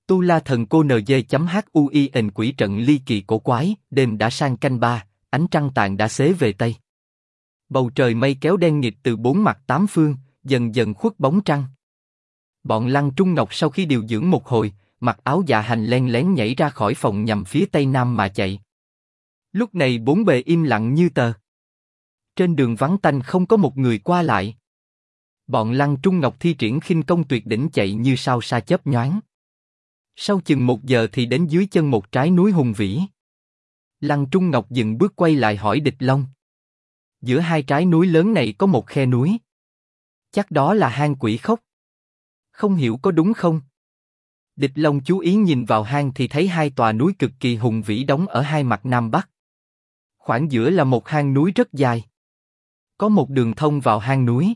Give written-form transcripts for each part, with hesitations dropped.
Tu La Thần Cô NG.HUIN quỷ trận ly kỳ cổ quái, đêm đã sang canh ba, ánh trăng tàn đã xế về Tây. Bầu trời mây kéo đen nghịt từ bốn mặt tám phương, dần dần khuất bóng trăng. Bọn Lăng Trung Ngọc sau khi điều dưỡng một hồi, mặc áo dạ hành len lén nhảy ra khỏi phòng nhằm phía tây nam mà chạy. Lúc này bốn bề im lặng như tờ. Trên đường vắng tanh không có một người qua lại. Bọn Lăng Trung Ngọc thi triển khinh công tuyệt đỉnh chạy như sao sa chớp nhoáng. Sau chừng 1 giờ thì đến dưới chân một trái núi hùng vĩ. Lăng Trung Ngọc dừng bước quay lại hỏi Địch Long. Giữa hai trái núi lớn này có một khe núi. Chắc đó là hang Quỷ Khốc. Không hiểu có đúng không? Địch Long chú ý nhìn vào hang thì thấy hai tòa núi cực kỳ hùng vĩ đóng ở hai mặt nam bắc. Khoảng giữa là một hang núi rất dài. Có một đường thông vào hang núi.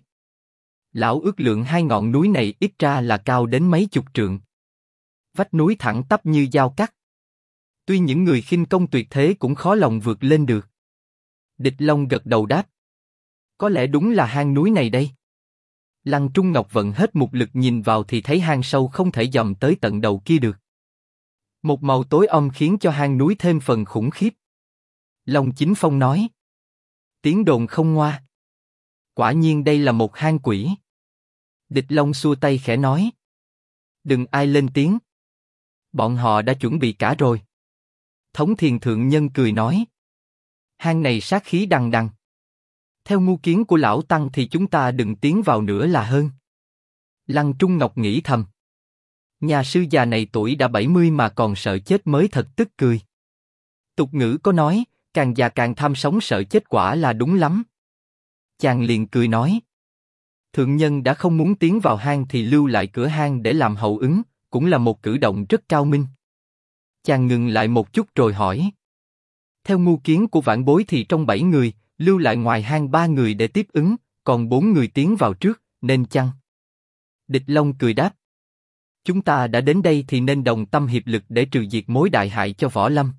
Lão ước lượng hai ngọn núi này ít ra là cao đến mấy chục trượng. Vách núi thẳng tắp như dao cắt. Tuy những người khinh công tuyệt thế cũng khó lòng vượt lên được. Địch Long gật đầu đáp. Có lẽ đúng là hang núi này đây. Lăng Trung Ngọc vận hết một lực nhìn vào thì thấy hang sâu không thể dòm tới tận đầu kia được. Một màu tối om khiến cho hang núi thêm phần khủng khiếp. Long Chính Phong nói. Tiếng đồn không ngoa. Quả nhiên đây là một hang quỷ. Địch Long xua tay khẽ nói. Đừng ai lên tiếng. Bọn họ đã chuẩn bị cả rồi. Thống Thiền Thượng Nhân cười nói. Hang này sát khí đằng đằng. Theo ngu kiến của lão tăng thì chúng ta đừng tiến vào nữa là hơn. Lăng Trung Ngọc nghĩ thầm. Nhà sư già này tuổi đã 70 mà còn sợ chết mới thật tức cười. Tục ngữ có nói, càng già càng tham sống sợ chết quả là đúng lắm. Chàng liền cười nói. Thượng nhân đã không muốn tiến vào hang thì lưu lại cửa hang để làm hậu ứng, cũng là một cử động rất cao minh. Chàng ngừng lại một chút rồi hỏi. Theo ngu kiến của vãn bối thì trong 7 người, lưu lại ngoài hang 3 người để tiếp ứng, còn 4 người tiến vào trước, nên chăng? Địch Long cười đáp. Chúng ta đã đến đây thì nên đồng tâm hiệp lực để trừ diệt mối đại hại cho võ lâm.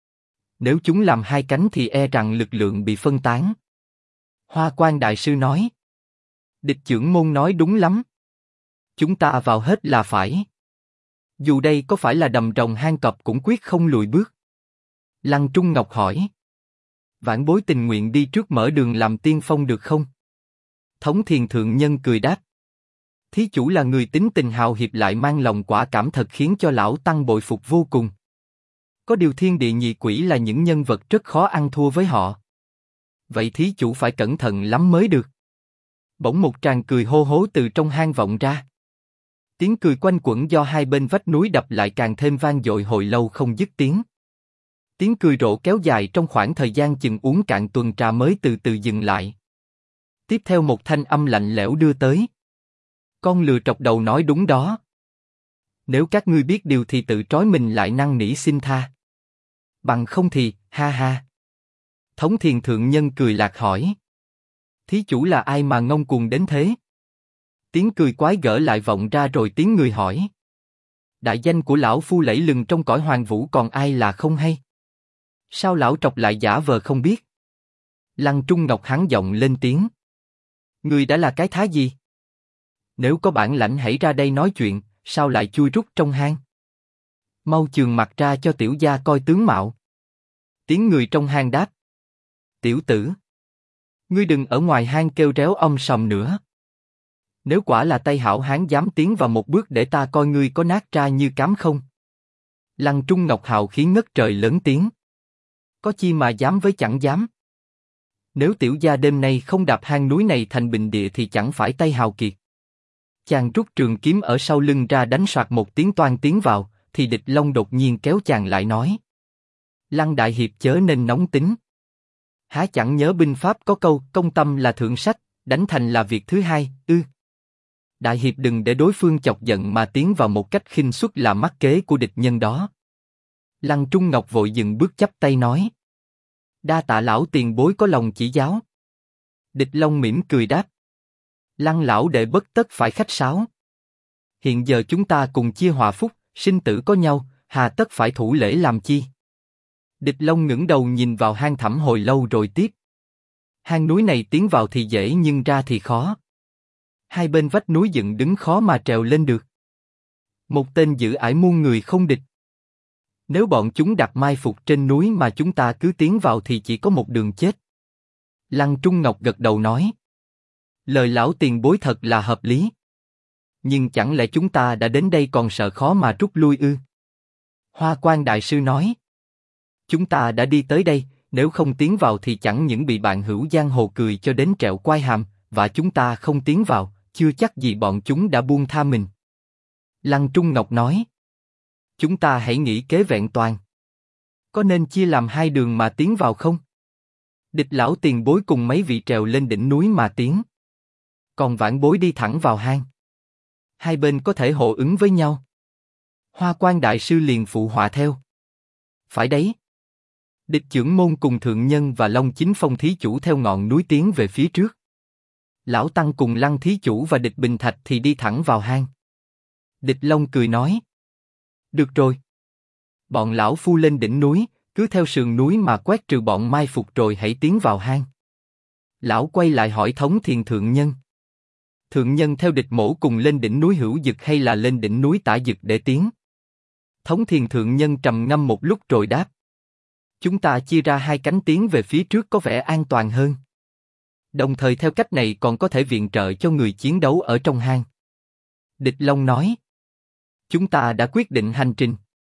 Nếu chúng làm hai cánh thì e rằng lực lượng bị phân tán. Hoa Quan Đại Sư nói. Địch trưởng môn nói đúng lắm. Chúng ta vào hết là phải. Dù đây có phải là đầm rồng hang cọp cũng quyết không lùi bước. Lăng Trung Ngọc hỏi. Vãn bối tình nguyện đi trước mở đường làm tiên phong được không? Thống Thiền Thượng Nhân cười đáp. Thí chủ là người tính tình hào hiệp lại mang lòng quả cảm thật khiến cho lão tăng bội phục vô cùng. Có điều thiên địa nhị quỷ là những nhân vật rất khó ăn thua với họ. Vậy thí chủ phải cẩn thận lắm mới được. Bỗng một tràng cười hô hố từ trong hang vọng ra. Tiếng cười quanh quẩn do hai bên vách núi đập lại càng thêm vang dội hồi lâu không dứt tiếng. Tiếng cười rộ kéo dài trong khoảng thời gian chừng uống cạn tuần trà mới từ từ dừng lại. Tiếp theo một thanh âm lạnh lẽo đưa tới. Con lừa trọc đầu nói đúng đó. Nếu các ngươi biết điều thì tự trói mình lại năn nỉ xin tha. Bằng không thì, ha ha. Thống Thiền Thượng Nhân cười lạc hỏi. Thí chủ là ai mà ngông cuồng đến thế? Tiếng cười quái gở lại vọng ra rồi tiếng người hỏi. Đại danh của lão phu lẫy lừng trong cõi hoàng vũ còn ai là không hay? Sao lão trọc lại giả vờ không biết? Lăng Trung Ngọc hắn giọng lên tiếng. Người đã là cái thá gì? Nếu có bản lãnh hãy ra đây nói chuyện, sao lại chui rút trong hang? Mau chườn mặt ra cho tiểu gia coi tướng mạo. Tiếng người trong hang đáp. Tiểu tử, ngươi đừng ở ngoài hang kêu réo sòm nữa. Nếu quả là tay hảo hán dám tiến vào một bước để ta coi ngươi có nát ra như cám không? Lăng Trung Ngọc hào khí ngất trời lớn tiếng. Có chi mà dám với chẳng dám. Nếu tiểu gia đêm nay không đạp hang núi này thành bình địa thì chẳng phải tay hào kiệt. Chàng rút trường kiếm ở sau lưng ra đánh soạt một tiếng toan tiến vào, thì Địch Long đột nhiên kéo chàng lại nói. Lăng đại hiệp chớ nên nóng tính. Há chẳng nhớ binh pháp có câu công tâm là thượng sách, đánh thành là việc thứ hai, Đại hiệp đừng để đối phương chọc giận mà tiến vào một cách khinh suất là mắc kế của địch nhân đó. Lăng Trung Ngọc vội dừng bước chắp tay nói. Đa tạ lão tiền bối có lòng chỉ giáo. Địch Long mỉm cười đáp. Lăng lão đệ bất tất phải khách sáo. Hiện giờ chúng ta cùng chia hòa phúc, sinh tử có nhau, hà tất phải thủ lễ làm chi? Địch Long ngẩng đầu nhìn vào hang thẳm hồi lâu rồi tiếp. Hang núi này tiến vào thì dễ nhưng ra thì khó. Hai bên vách núi dựng đứng khó mà trèo lên được. Một tên giữ ải muôn người không địch. Nếu bọn chúng đặt mai phục trên núi mà chúng ta cứ tiến vào thì chỉ có một đường chết. Lăng Trung Ngọc gật đầu nói. Lời lão tiền bối thật là hợp lý. Nhưng chẳng lẽ chúng ta đã đến đây còn sợ khó mà rút lui ư? Hoa Quan Đại Sư nói. Chúng ta đã đi tới đây, nếu không tiến vào thì chẳng những bị bạn hữu giang hồ cười cho đến trẹo quai hàm, và chúng ta không tiến vào, chưa chắc gì bọn chúng đã buông tha mình. Lăng Trung Ngọc nói. Chúng ta hãy nghĩ kế vẹn toàn. Có nên chia làm hai đường mà tiến vào không? Địch lão tiền bối cùng mấy vị trèo lên đỉnh núi mà tiến. Còn vãn bối đi thẳng vào hang. Hai bên có thể hộ ứng với nhau. Hoa Quan Đại Sư liền phụ họa theo. Phải đấy. Địch Chưởng Môn cùng Thượng Nhân và Long Chính Phong thí chủ theo ngọn núi tiến về phía trước. Lão Tăng cùng Lăng thí chủ và Địch Bình Thạch thì đi thẳng vào hang. Địch Long cười nói. Được rồi. Bọn lão phu lên đỉnh núi, cứ theo sườn núi mà quét trừ bọn mai phục rồi hãy tiến vào hang. Lão quay lại hỏi Thống Thiền Thượng Nhân. Thượng Nhân theo Địch Mỗ cùng lên đỉnh núi Hữu Dực hay là lên đỉnh núi Tả Dực để tiến? Thống Thiền Thượng Nhân trầm ngâm một lúc rồi đáp. Chúng ta chia ra hai cánh tiến về phía trước có vẻ an toàn hơn. Đồng thời theo cách này còn có thể viện trợ cho người chiến đấu ở trong hang. Địch Long nói. Chúng ta đã quyết định hành trình.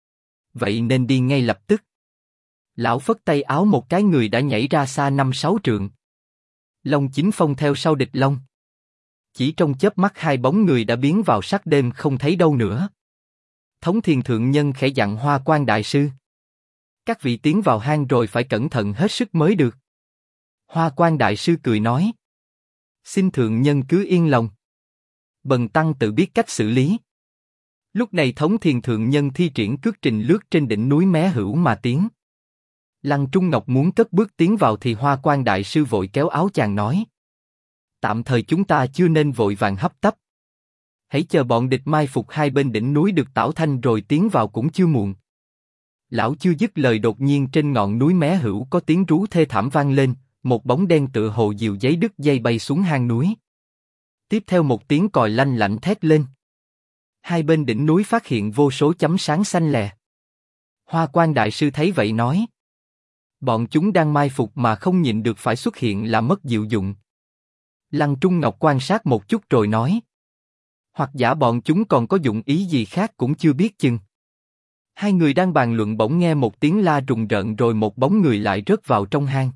Vậy nên đi ngay lập tức. Lão phất tay áo một cái, người đã nhảy ra xa 5-6 trượng. Long Chính Phong theo sau Địch Long. Chỉ trong chớp mắt hai bóng người đã biến vào sắc đêm không thấy đâu nữa. Thống Thiền Thượng Nhân khẽ dặn Hoa Quan Đại Sư. Các vị tiến vào hang rồi phải cẩn thận hết sức mới được. Hoa Quan Đại Sư cười nói. Xin Thượng Nhân cứ yên lòng. Bần tăng tự biết cách xử lý. Lúc này Thống Thiền Thượng Nhân thi triển cước trình lướt trên đỉnh núi Mé Hữu mà tiến. Lăng Trung Ngọc muốn cất bước tiến vào thì Hoa Quan Đại Sư vội kéo áo chàng nói. Tạm thời chúng ta chưa nên vội vàng hấp tấp. Hãy chờ bọn địch mai phục hai bên đỉnh núi được tảo thanh rồi tiến vào cũng chưa muộn. Lão chưa dứt lời đột nhiên trên ngọn núi Mé Hữu có tiếng rú thê thảm vang lên, một bóng đen tựa hồ diều giấy đứt dây bay xuống hang núi. Tiếp theo một tiếng còi lanh lảnh thét lên. Hai bên đỉnh núi phát hiện vô số chấm sáng xanh lè. Hoa Quan Đại Sư thấy vậy nói. Bọn chúng đang mai phục mà không nhịn được phải xuất hiện là mất diệu dụng. Lăng Trung Ngọc quan sát một chút rồi nói. Hoặc giả bọn chúng còn có dụng ý gì khác cũng chưa biết chừng. Hai người đang bàn luận bỗng nghe một tiếng la rùng rợn rồi một bóng người lại rớt vào trong hang.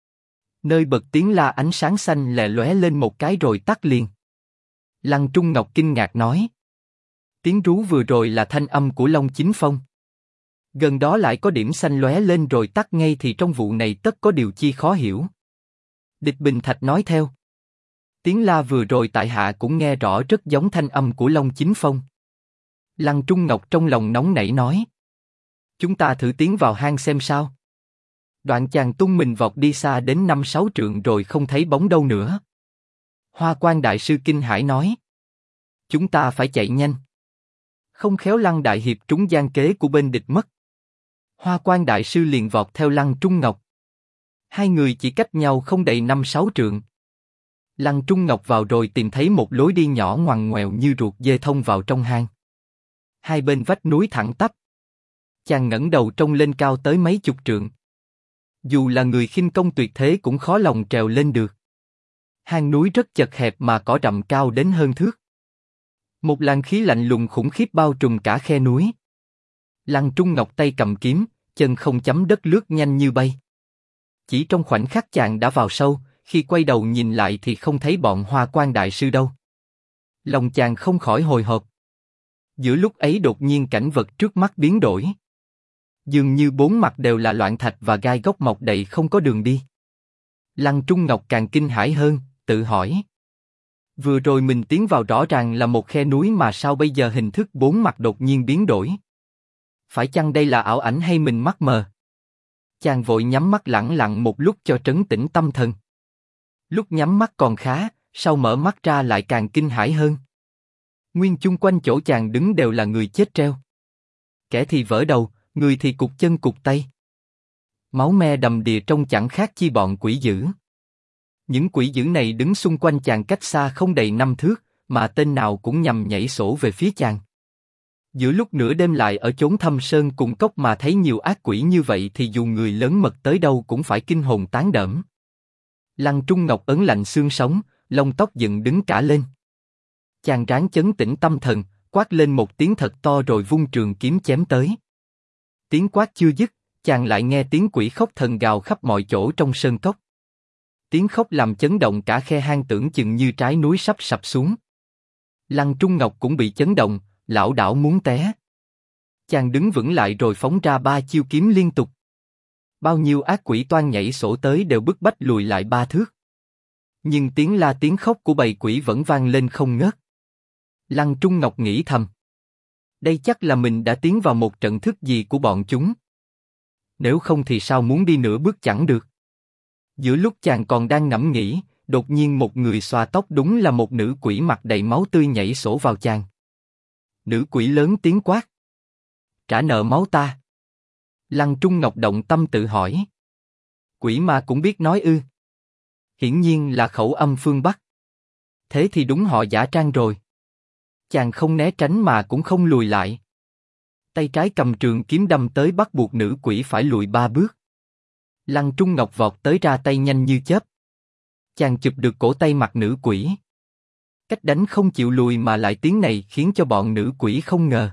Nơi bật tiếng la ánh sáng xanh lè lóe lên một cái rồi tắt liền. Lăng Trung Ngọc kinh ngạc nói. Tiếng rú vừa rồi là thanh âm của Long Chính Phong. Gần đó lại có điểm xanh lóe lên rồi tắt ngay thì trong vụ này tất có điều chi khó hiểu. Địch Bình Thạch nói theo. Tiếng la vừa rồi tại hạ cũng nghe rõ rất giống thanh âm của Long Chính Phong. Lăng Trung Ngọc trong lòng nóng nảy nói. Chúng ta thử tiến vào hang xem sao. Đoạn chàng tung mình vọt đi xa đến 5-6 trượng rồi không thấy bóng đâu nữa. Hoa Quan Đại Sư kinh hãi nói. Chúng ta phải chạy nhanh. Không khéo Lăng Đại Hiệp trúng gian kế của bên địch mất. Hoa Quan Đại Sư liền vọt theo Lăng Trung Ngọc. Hai người chỉ cách nhau không đầy 5-6 trượng. Lăng Trung Ngọc vào rồi tìm thấy một lối đi nhỏ ngoằn ngoèo như ruột dê thông vào trong hang. Hai bên vách núi thẳng tắp. Chàng ngẩng đầu trông lên cao tới mấy chục trượng. Dù là người khinh công tuyệt thế cũng khó lòng trèo lên được. Hang núi rất chật hẹp mà cỏ rậm cao đến hơn thước. Một làn khí lạnh lùng khủng khiếp bao trùm cả khe núi. Lăng Trung Ngọc tay cầm kiếm, chân không chấm đất lướt nhanh như bay. Chỉ trong khoảnh khắc chàng đã vào sâu, khi quay đầu nhìn lại thì không thấy bọn Hoa Quan Đại Sư đâu. Lòng chàng không khỏi hồi hộp. Giữa lúc ấy đột nhiên cảnh vật trước mắt biến đổi. Dường như bốn mặt đều là loạn thạch và gai góc mọc đầy không có đường đi. Lăng Trung Ngọc càng kinh hãi hơn, tự hỏi. Vừa rồi mình tiến vào rõ ràng là một khe núi mà sao bây giờ hình thức bốn mặt đột nhiên biến đổi? Phải chăng đây là ảo ảnh hay mình mắt mờ? Chàng vội nhắm mắt lẳng lặng một lúc cho trấn tĩnh tâm thần. Lúc nhắm mắt còn khá, sau mở mắt ra lại càng kinh hãi hơn. Nguyên chung quanh chỗ chàng đứng đều là người chết treo. Kẻ thì vỡ đầu, người thì cụt chân cụt tay. Máu me đầm đìa trông chẳng khác chi bọn quỷ dữ. Những quỷ dữ này đứng xung quanh chàng cách xa không đầy 5 thước, mà tên nào cũng nhằm nhảy sổ về phía chàng. Giữa lúc nửa đêm lại ở chốn thâm sơn cùng cốc mà thấy nhiều ác quỷ như vậy thì dù người lớn mật tới đâu cũng phải kinh hồn tán đẫm. Lăng Trung Ngọc ấn lạnh xương sống, lông tóc dựng đứng cả lên. Chàng ráng chấn tĩnh tâm thần, quát lên một tiếng thật to rồi vung trường kiếm chém tới. Tiếng quát chưa dứt, chàng lại nghe tiếng quỷ khóc thần gào khắp mọi chỗ trong sơn cốc. Tiếng khóc làm chấn động cả khe hang, tưởng chừng như trái núi sắp sập xuống. Lăng Trung Ngọc cũng bị chấn động, lảo đảo muốn té. Chàng đứng vững lại rồi phóng ra 3 chiêu kiếm liên tục. Bao nhiêu ác quỷ toan nhảy sổ tới đều bức bách lùi lại 3 thước. Nhưng tiếng la tiếng khóc của bầy quỷ vẫn vang lên không ngớt. Lăng Trung Ngọc nghĩ thầm. Đây chắc là mình đã tiến vào một trận thức gì của bọn chúng. Nếu không thì sao muốn đi nửa bước chẳng được. Giữa lúc chàng còn đang ngẫm nghĩ, đột nhiên một người xòa tóc, đúng là một nữ quỷ mặt đầy máu tươi nhảy sổ vào chàng. Nữ quỷ lớn tiếng quát. Trả nợ máu ta. Lăng Trung Ngọc động tâm tự hỏi. Quỷ ma cũng biết nói ư? Hiển nhiên là khẩu âm phương Bắc. Thế thì đúng họ giả trang rồi. Chàng không né tránh mà cũng không lùi lại. Tay trái cầm trường kiếm đâm tới bắt buộc nữ quỷ phải lùi 3 bước. Lăng Trung Ngọc vọt tới ra tay nhanh như chớp. Chàng chụp được cổ tay mặt nữ quỷ. Cách đánh không chịu lùi mà lại tiếng này khiến cho bọn nữ quỷ không ngờ.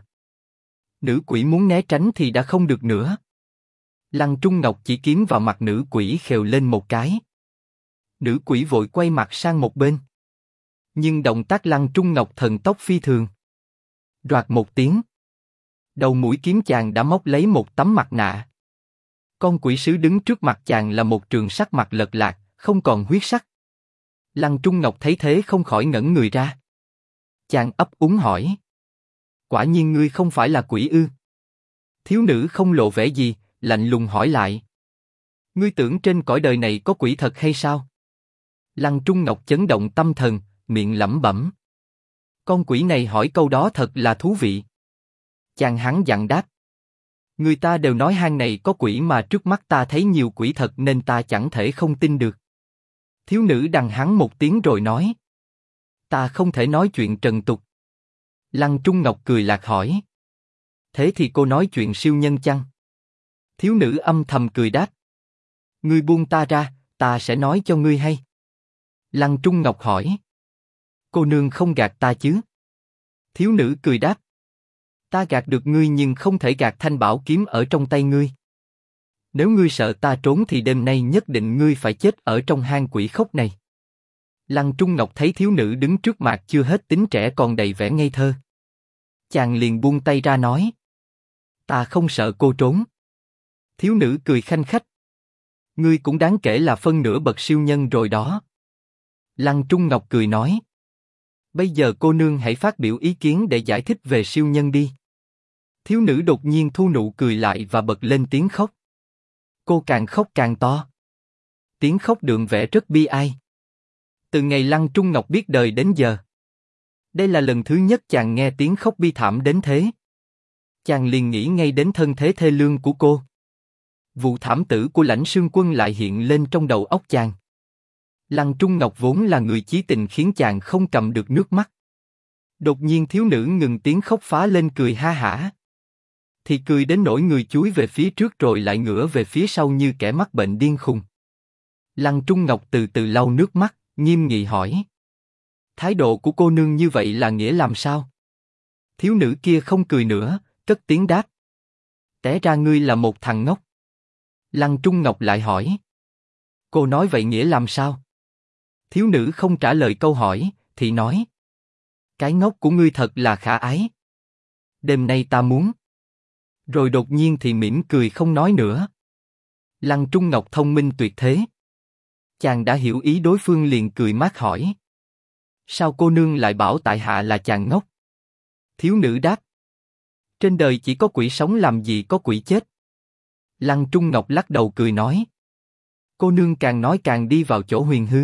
Nữ quỷ muốn né tránh thì đã không được nữa. Lăng Trung Ngọc chỉ kiếm vào mặt nữ quỷ khều lên một cái. Nữ quỷ vội quay mặt sang một bên. Nhưng động tác Lăng Trung Ngọc thần tốc phi thường. Đoạt một tiếng. Đầu mũi kiếm chàng đã móc lấy một tấm mặt nạ. Con quỷ sứ đứng trước mặt chàng là một trường sắc mặt lật lạc, không còn huyết sắc. Lăng Trung Ngọc thấy thế không khỏi ngẩn người ra. Chàng ấp úng hỏi. Quả nhiên ngươi không phải là quỷ ư? Thiếu nữ không lộ vẻ gì, lạnh lùng hỏi lại. Ngươi tưởng trên cõi đời này có quỷ thật hay sao? Lăng Trung Ngọc chấn động tâm thần, miệng lẩm bẩm. Con quỷ này hỏi câu đó thật là thú vị. Chàng hắn dặn đáp. Người ta đều nói hang này có quỷ mà trước mắt ta thấy nhiều quỷ thật nên ta chẳng thể không tin được. Thiếu nữ đằng hắn một tiếng rồi nói. Ta không thể nói chuyện trần tục. Lăng Trung Ngọc cười lạc hỏi. Thế thì cô nói chuyện siêu nhân chăng? Thiếu nữ âm thầm cười đáp. Ngươi buông ta ra, ta sẽ nói cho ngươi hay. Lăng Trung Ngọc hỏi. Cô nương không gạt ta chứ? Thiếu nữ cười đáp. Ta gạt được ngươi nhưng không thể gạt thanh bảo kiếm ở trong tay ngươi. Nếu ngươi sợ ta trốn thì đêm nay nhất định ngươi phải chết ở trong hang quỷ khốc này. Lăng Trung Ngọc thấy thiếu nữ đứng trước mặt chưa hết tính trẻ còn đầy vẻ ngây thơ. Chàng liền buông tay ra nói. Ta không sợ cô trốn. Thiếu nữ cười khanh khách. Ngươi cũng đáng kể là phân nửa bậc siêu nhân rồi đó. Lăng Trung Ngọc cười nói. Bây giờ cô nương hãy phát biểu ý kiến để giải thích về siêu nhân đi. Thiếu nữ đột nhiên thu nụ cười lại và bật lên tiếng khóc. Cô càng khóc càng to. Tiếng khóc đượm vẻ rất bi ai. Từ ngày Lăng Trung Ngọc biết đời đến giờ, đây là lần thứ nhất chàng nghe tiếng khóc bi thảm đến thế. Chàng liền nghĩ ngay đến thân thế thê lương của cô. Vụ thảm tử của Lãnh Sương Quân lại hiện lên trong đầu óc chàng. Lăng Trung Ngọc vốn là người chí tình khiến chàng không cầm được nước mắt. Đột nhiên thiếu nữ ngừng tiếng khóc phá lên cười ha hả. Thì cười đến nỗi người chúi về phía trước rồi lại ngửa về phía sau như kẻ mắc bệnh điên khùng. Lăng Trung Ngọc từ từ lau nước mắt, nghiêm nghị hỏi. Thái độ của cô nương như vậy là nghĩa làm sao? Thiếu nữ kia không cười nữa, cất tiếng đáp. Té ra ngươi là một thằng ngốc. Lăng Trung Ngọc lại hỏi. Cô nói vậy nghĩa làm sao? Thiếu nữ không trả lời câu hỏi, thì nói. Cái ngốc của ngươi thật là khả ái. Đêm nay ta muốn. Rồi đột nhiên thì mỉm cười không nói nữa. Lăng Trung Ngọc thông minh tuyệt thế. Chàng đã hiểu ý đối phương liền cười mát hỏi. Sao cô nương lại bảo tại hạ là chàng ngốc? Thiếu nữ đáp. Trên đời chỉ có quỷ sống làm gì có quỷ chết. Lăng Trung Ngọc lắc đầu cười nói. Cô nương càng nói càng đi vào chỗ huyền hư.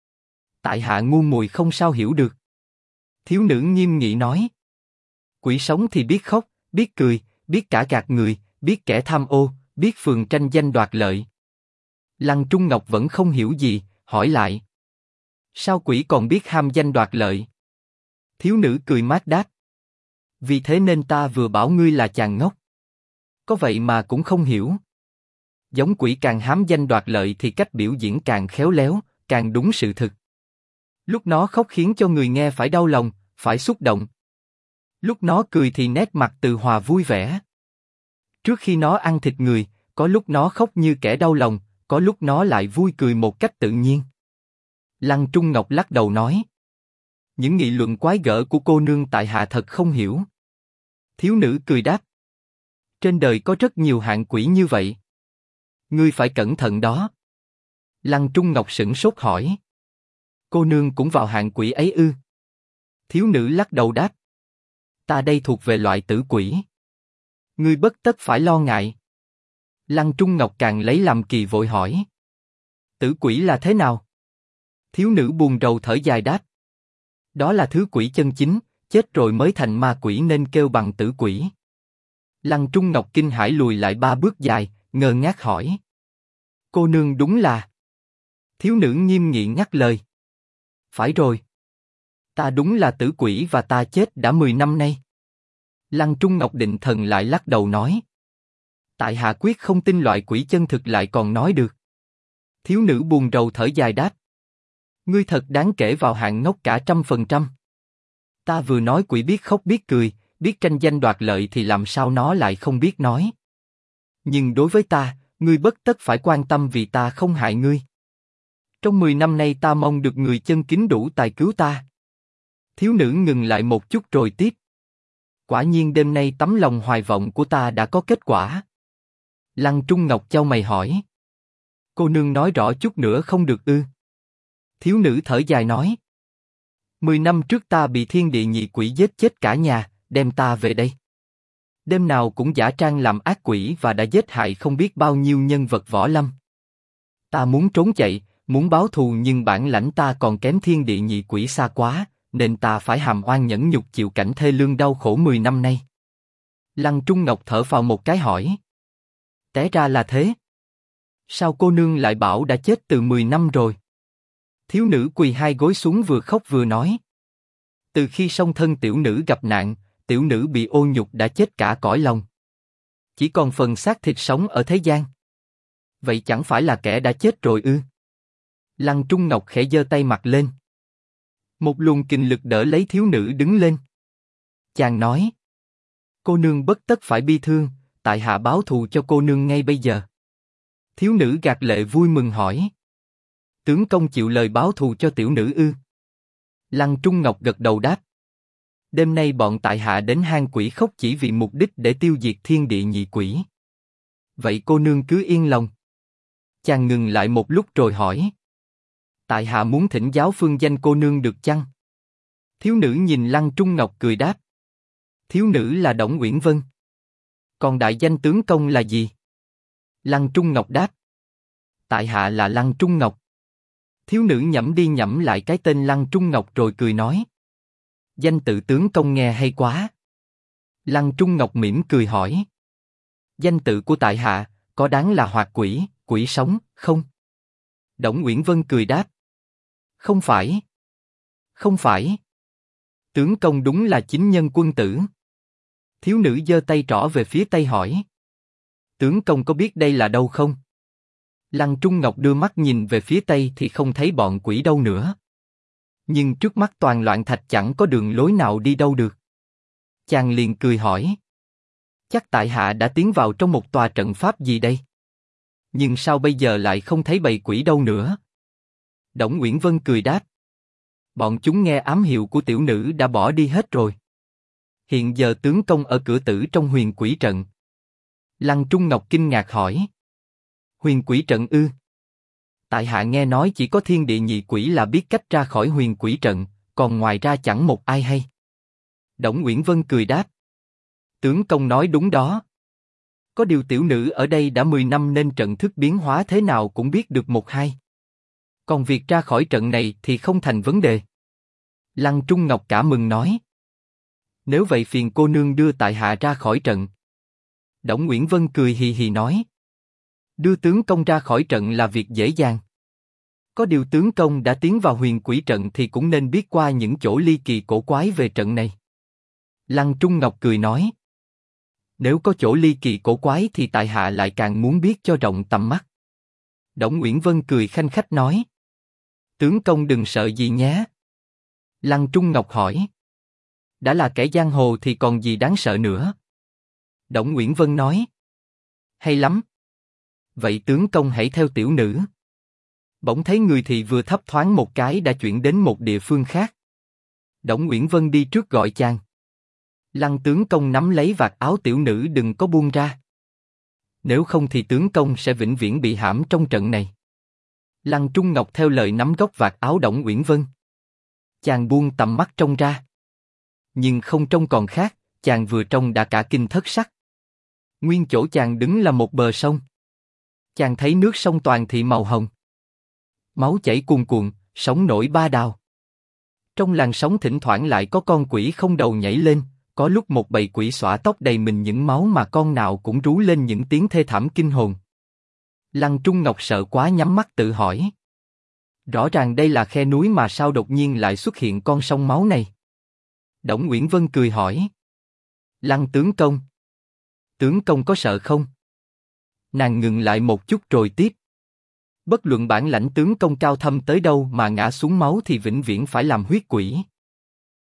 Tại hạ ngu muội không sao hiểu được. Thiếu nữ nghiêm nghị nói. Quỷ sống thì biết khóc, biết cười, biết cả gạt người, biết kẻ tham ô, biết phường tranh danh đoạt lợi. Lăng Trung Ngọc vẫn không hiểu gì, hỏi lại. Sao quỷ còn biết ham danh đoạt lợi? Thiếu nữ cười mát đáp. Vì thế nên ta vừa bảo ngươi là chàng ngốc. Có vậy mà cũng không hiểu. Giống quỷ càng hám danh đoạt lợi thì cách biểu diễn càng khéo léo, càng đúng sự thực. Lúc nó khóc khiến cho người nghe phải đau lòng, phải xúc động. Lúc nó cười thì nét mặt từ hòa vui vẻ. Trước khi nó ăn thịt người, có lúc nó khóc như kẻ đau lòng, có lúc nó lại vui cười một cách tự nhiên. Lăng Trung Ngọc lắc đầu nói. Những nghị luận quái gở của cô nương tại hạ thật không hiểu. Thiếu nữ cười đáp. Trên đời có rất nhiều hạng quỷ như vậy. Ngươi phải cẩn thận đó. Lăng Trung Ngọc sửng sốt hỏi. Cô nương cũng vào hạng quỷ ấy ư? Thiếu nữ lắc đầu đáp. Ta đây thuộc về loại tử quỷ. Ngươi bất tất phải lo ngại. Lăng Trung Ngọc càng lấy làm kỳ vội hỏi. Tử quỷ là thế nào? Thiếu nữ buồn rầu thở dài đáp. Đó là thứ quỷ chân chính, chết rồi mới thành ma quỷ nên kêu bằng tử quỷ. Lăng Trung Ngọc kinh hãi lùi lại 3 bước dài, ngơ ngác hỏi. Cô nương đúng là... Thiếu nữ nghiêm nghị ngắt lời. Phải rồi. Ta đúng là tử quỷ và ta chết đã 10 năm nay. Lăng Trung Ngọc định thần lại lắc đầu nói. Tại hạ quyết không tin loại quỷ chân thực lại còn nói được. Thiếu nữ buồn rầu thở dài đáp. Ngươi thật đáng kể vào hạng ngốc cả 100%. Ta vừa nói quỷ biết khóc biết cười, biết tranh danh đoạt lợi thì làm sao nó lại không biết nói. Nhưng đối với ta, ngươi bất tất phải quan tâm vì ta không hại ngươi. Trong 10 năm nay ta mong được người chân kính đủ tài cứu ta. Thiếu nữ ngừng lại một chút rồi tiếp. Quả nhiên đêm nay tấm lòng hoài vọng của ta đã có kết quả. Lăng Trung Ngọc chau mày hỏi. Cô nương nói rõ chút nữa không được ư? Thiếu nữ thở dài nói. 10 năm trước ta bị thiên địa nhị quỷ giết chết cả nhà, đem ta về đây. Đêm nào cũng giả trang làm ác quỷ và đã giết hại không biết bao nhiêu nhân vật võ lâm. Ta muốn trốn chạy, muốn báo thù nhưng bản lãnh ta còn kém thiên địa nhị quỷ xa quá, nên ta phải hàm oan nhẫn nhục chịu cảnh thê lương đau khổ 10 năm nay. Lăng Trung Ngọc thở phào một cái hỏi. Té ra là thế. Sao cô nương lại bảo đã chết từ 10 năm rồi? Thiếu nữ quỳ hai gối xuống vừa khóc vừa nói. Từ khi song thân tiểu nữ gặp nạn, tiểu nữ bị ô nhục đã chết cả cõi lòng. Chỉ còn phần xác thịt sống ở thế gian. Vậy chẳng phải là kẻ đã chết rồi ư? Lăng Trung Ngọc khẽ giơ tay mặt lên. Một luồng kình lực đỡ lấy thiếu nữ đứng lên. Chàng nói. Cô nương bất tất phải bi thương, tại hạ báo thù cho cô nương ngay bây giờ. Thiếu nữ gạt lệ vui mừng hỏi. Tướng công chịu lời báo thù cho tiểu nữ ư? Lăng Trung Ngọc gật đầu đáp. Đêm nay bọn tại hạ đến hang quỷ khốc chỉ vì mục đích để tiêu diệt thiên địa nhị quỷ. Vậy cô nương cứ yên lòng. Chàng ngừng lại một lúc rồi hỏi. Tại hạ muốn thỉnh giáo phương danh cô nương được chăng? Thiếu nữ nhìn Lăng Trung Ngọc cười đáp. Thiếu nữ là Đổng Uyển Vân. Còn đại danh tướng công là gì? Lăng Trung Ngọc đáp. Tại hạ là Lăng Trung Ngọc. Thiếu nữ nhẩm đi nhẩm lại cái tên Lăng Trung Ngọc rồi cười nói. Danh tự tướng công nghe hay quá. Lăng Trung Ngọc mỉm cười hỏi. Danh tự của tại hạ, có đáng là hoạt quỷ, quỷ sống, không? Đổng Uyển Vân cười đáp. Không phải. Không phải. Tướng công đúng là chính nhân quân tử. Thiếu nữ giơ tay trỏ về phía tây hỏi. Tướng công có biết đây là đâu không? Lăng Trung Ngọc đưa mắt nhìn về phía tây thì không thấy bọn quỷ đâu nữa. Nhưng trước mắt toàn loạn thạch chẳng có đường lối nào đi đâu được. Chàng liền cười hỏi. Chắc tại hạ đã tiến vào trong một tòa trận pháp gì đây? Nhưng sao bây giờ lại không thấy bầy quỷ đâu nữa? Đổng Uyển Vân cười đáp. Bọn chúng nghe ám hiệu của tiểu nữ đã bỏ đi hết rồi. Hiện giờ tướng công ở cửa tử trong huyền quỷ trận. Lăng Trung Ngọc kinh ngạc hỏi. Huyền quỷ trận ư? Tại hạ nghe nói chỉ có thiên địa nhị quỷ là biết cách ra khỏi huyền quỷ trận, còn ngoài ra chẳng một ai hay. Đổng Uyển Vân cười đáp. Tướng công nói đúng đó. Có điều tiểu nữ ở đây đã 10 năm nên trận thức biến hóa thế nào cũng biết được một hai. Còn việc ra khỏi trận này thì không thành vấn đề. Lăng Trung Ngọc cả mừng nói. Nếu vậy phiền cô nương đưa tại hạ ra khỏi trận. Đổng Uyển Vân cười hì hì nói. Đưa tướng công ra khỏi trận là việc dễ dàng. Có điều tướng công đã tiến vào huyền quỷ trận thì cũng nên biết qua những chỗ ly kỳ cổ quái về trận này. Lăng Trung Ngọc cười nói. Nếu có chỗ ly kỳ cổ quái thì tại hạ lại càng muốn biết cho rộng tầm mắt. Đổng Uyển Vân cười khanh khách nói. Tướng công đừng sợ gì nhé. Lăng Trung Ngọc hỏi. Đã là kẻ giang hồ thì còn gì đáng sợ nữa. Đổng Uyển Vân nói. Hay lắm. Vậy tướng công hãy theo tiểu nữ. Bỗng thấy người thì vừa thấp thoáng một cái đã chuyển đến một địa phương khác. Đổng Uyển Vân đi trước gọi chàng. Lăng tướng công nắm lấy vạt áo tiểu nữ đừng có buông ra. Nếu không thì tướng công sẽ vĩnh viễn bị hãm trong trận này. Lăng Trung Ngọc theo lời nắm góc vạt áo Đổng Uyển Vân. Chàng buông tầm mắt trông ra. Nhưng không trông còn khác, chàng vừa trông đã cả kinh thất sắc. Nguyên chỗ chàng đứng là một bờ sông. Chàng thấy nước sông toàn thị màu hồng. Máu chảy cuồn cuộn, sóng nổi ba đào. Trong làn sóng thỉnh thoảng lại có con quỷ không đầu nhảy lên, có lúc một bầy quỷ xõa tóc đầy mình những máu mà con nào cũng rú lên những tiếng thê thảm kinh hồn. Lăng Trung Ngọc sợ quá nhắm mắt tự hỏi. Rõ ràng đây là khe núi mà sao đột nhiên lại xuất hiện con sông máu này? Đổng Uyển Vân cười hỏi. Lăng tướng công có sợ không? Nàng ngừng lại một chút rồi tiếp. Bất luận bản lãnh tướng công cao thâm tới đâu mà ngã xuống máu thì vĩnh viễn phải làm huyết quỷ.